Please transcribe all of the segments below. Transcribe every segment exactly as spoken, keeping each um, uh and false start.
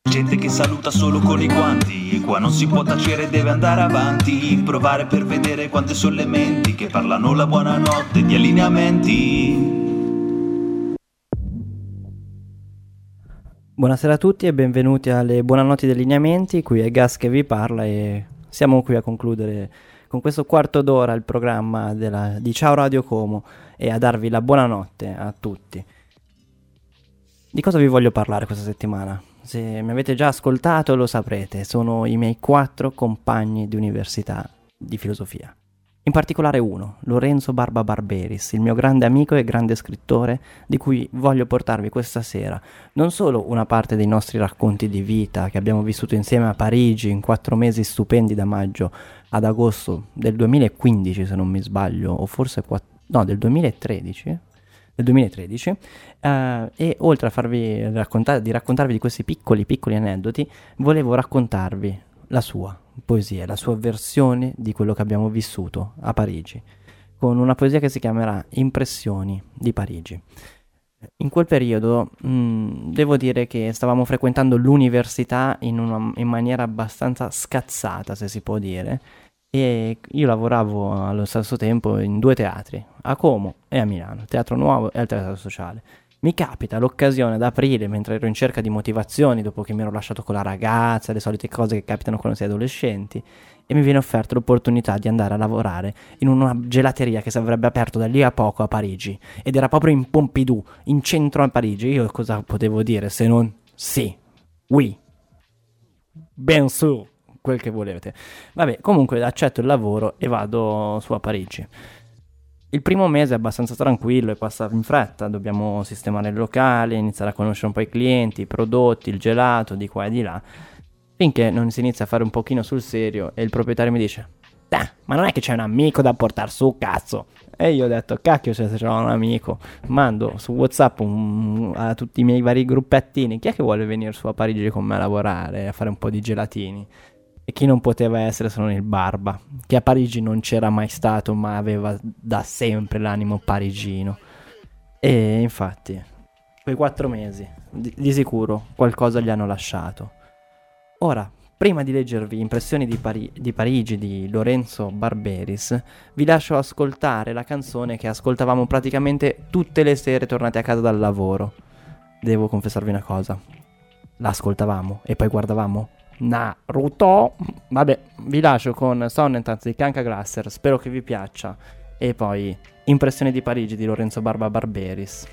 Gente che saluta solo con i guanti, e qua non si può tacere, deve andare avanti. Provare per vedere quante sono le menti che parlano la buonanotte di allineamenti. Buonasera a tutti e benvenuti alle Buonanotti dei Lineamenti, qui è Gas che vi parla e siamo qui a concludere con questo quarto d'ora il programma della, di Ciao Radio Como e a darvi la buonanotte a tutti. Di cosa vi voglio parlare questa settimana? Se mi avete già ascoltato lo saprete, sono i miei quattro compagni di università di filosofia. In particolare uno, Lorenzo Barba Barberis, il mio grande amico e grande scrittore, di cui voglio portarvi questa sera non solo una parte dei nostri racconti di vita che abbiamo vissuto insieme a Parigi in quattro mesi stupendi da maggio ad agosto del duemilaquindici, se non mi sbaglio, o forse quatt- no, del duemilatredici, del duemilatredici, eh, e oltre a farvi raccontare, di raccontarvi di questi piccoli piccoli aneddoti, volevo raccontarvi la sua poesia, la sua versione di quello che abbiamo vissuto a Parigi, con una poesia che si chiamerà Impressioni di Parigi. In quel periodo mh, devo dire che stavamo frequentando l'università in, una, in maniera abbastanza scazzata, se si può dire, e io lavoravo allo stesso tempo in due teatri, a Como e a Milano, Teatro Nuovo e al Teatro Sociale. Mi capita l'occasione ad aprile, mentre ero in cerca di motivazioni, dopo che mi ero lasciato con la ragazza, le solite cose che capitano quando si è adolescenti, e mi viene offerta l'opportunità di andare a lavorare in una gelateria che si avrebbe aperto da lì a poco a Parigi, ed era proprio in Pompidou, in centro a Parigi. Io cosa potevo dire se non sì, oui, ben sûr, quel che volete. Vabbè, comunque accetto il lavoro e vado su a Parigi. Il primo mese è abbastanza tranquillo e passa in fretta, dobbiamo sistemare il locale, iniziare a conoscere un po' i clienti, i prodotti, il gelato, di qua e di là, finché non si inizia a fare un pochino sul serio e il proprietario mi dice "Dai, ma non è che c'è un amico da portar su, cazzo?" E io ho detto "Cacchio, se c'è un amico", mando su WhatsApp un, a tutti i miei vari gruppettini "Chi è che vuole venire su a Parigi con me a lavorare, a fare un po' di gelatini?" E chi non poteva essere se non il Barba, che a Parigi non c'era mai stato, ma aveva da sempre l'animo parigino. E infatti, quei quattro mesi, di, di sicuro, qualcosa gli hanno lasciato. Ora, prima di leggervi Impressioni di, Pari- di Parigi di Lorenzo Barberis, vi lascio ascoltare la canzone che ascoltavamo praticamente tutte le sere tornate a casa dal lavoro. Devo confessarvi una cosa, la ascoltavamo e poi guardavamo Naruto. Vabbè, vi lascio con Sonnentanz di Kanka Glasser, spero che vi piaccia, e poi Impressioni di Parigi di Lorenzo Barba Barberis.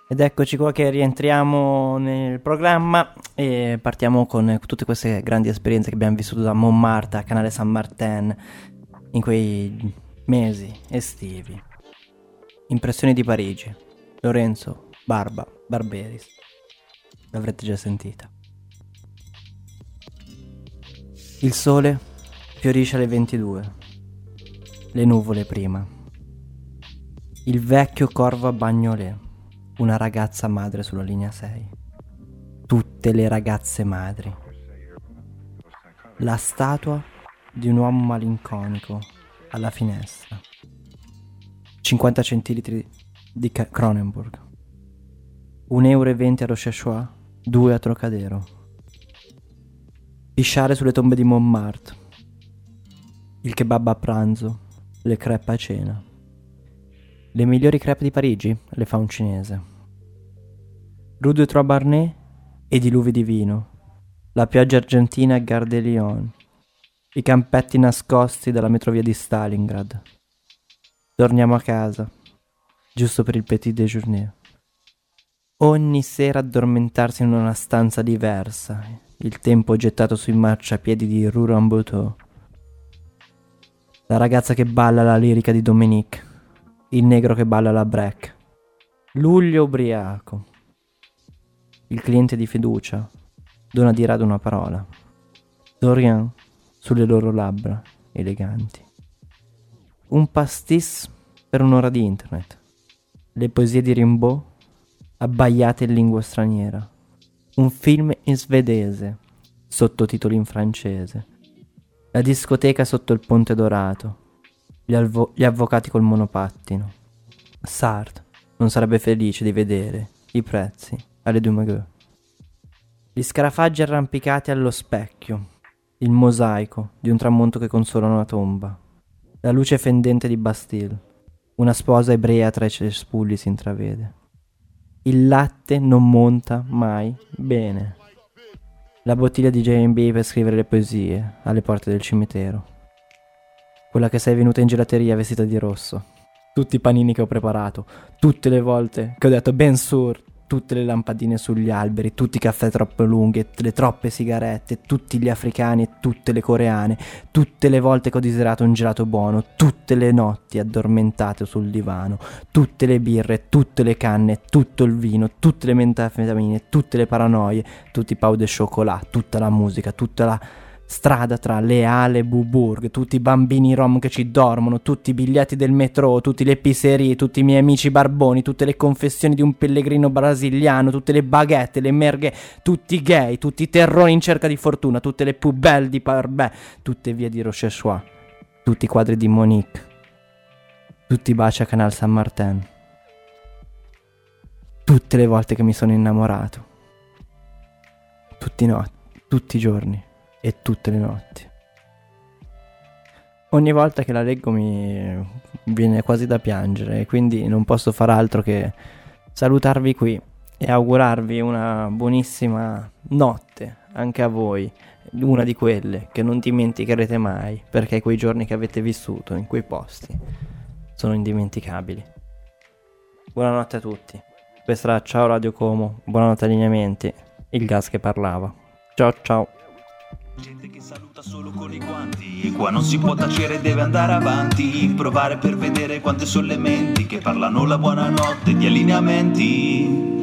Ed eccoci qua che rientriamo nel programma e partiamo con tutte queste grandi esperienze che abbiamo vissuto da Montmartre a Canale San Martin in quei mesi estivi. Impressioni di Parigi. Lorenzo Barba Barberis. L'avrete già sentita. Il sole fiorisce alle ventidue. Le nuvole prima. Il vecchio corvo a Bagnolet. Una ragazza madre sulla linea sei. Tutte le ragazze madri. La statua di un uomo malinconico alla finestra. cinquanta centilitri di Ca- Cronenberg. un euro e venti a Rochechouart, due a Trocadero. Pisciare sulle tombe di Montmartre. Il kebab a pranzo, le crepe a cena. Le migliori crepe di Parigi le fa un cinese. Rue de Trois Barnets e diluvi di vino. La pioggia argentina a Gare de Lyon. I campetti nascosti dalla metrovia di Stalingrad. Torniamo a casa, giusto per il petit déjeuner. Ogni sera addormentarsi in una stanza diversa. Il tempo gettato sui marciapiedi di Rue Rambuteau. La ragazza che balla la lirica di Dominique. Il negro che balla la break. Luglio ubriaco. Il cliente di fiducia dona di rado una parola. Dorian sulle loro labbra eleganti. Un pastis per un'ora di internet. Le poesie di Rimbaud abbaiate in lingua straniera. Un film in svedese, sottotitoli in francese. La discoteca sotto il ponte dorato. Gli, alvo- gli avvocati col monopattino. Sartre non sarebbe felice di vedere i prezzi alle Dumagueux. Gli scarafaggi arrampicati allo specchio. Il mosaico di un tramonto che consola una tomba. La luce fendente di Bastille. Una sposa ebrea tra i cespugli si intravede. Il latte non monta mai bene. La bottiglia di J and B per scrivere le poesie alle porte del cimitero. Quella che sei venuta in gelateria vestita di rosso. Tutti i panini che ho preparato. Tutte le volte che ho detto ben sur. Tutte le lampadine sugli alberi. Tutti i caffè troppo lunghi. Le troppe sigarette. Tutti gli africani e tutte le coreane. Tutte le volte che ho desiderato un gelato buono. Tutte le notti addormentate sul divano. Tutte le birre. Tutte le canne. Tutto il vino. Tutte le metanfetamine. Tutte le paranoie. Tutti i pau de chocolat. Tutta la musica. Tutta la strada tra Le Halles e Beaubourg, tutti i bambini rom che ci dormono, tutti i biglietti del metro, tutte le pizzerie, tutti i miei amici barboni, tutte le confessioni di un pellegrino brasiliano, tutte le baguette, le merghe, tutti i gay, tutti i terroni in cerca di fortuna, tutte le poubelle di Parbè, tutte vie di Rochechouart, tutti i quadri di Monique, tutti i baci a Canal San Martin, tutte le volte che mi sono innamorato, tutti i notti, tutti i giorni e tutte le notti. Ogni volta che la leggo mi viene quasi da piangere, e quindi non posso far altro che salutarvi qui e augurarvi una buonissima notte anche a voi, una di quelle che non dimenticherete mai, perché quei giorni che avete vissuto in quei posti sono indimenticabili. Buonanotte a tutti. Questa era Ciao Radio Como, buonanotte allineamenti, il gas che parlava. Ciao ciao. Gente che saluta solo con i guanti e qua non si può tacere, deve andare avanti, provare per vedere quante sono le menti che parlano la buonanotte di allineamenti.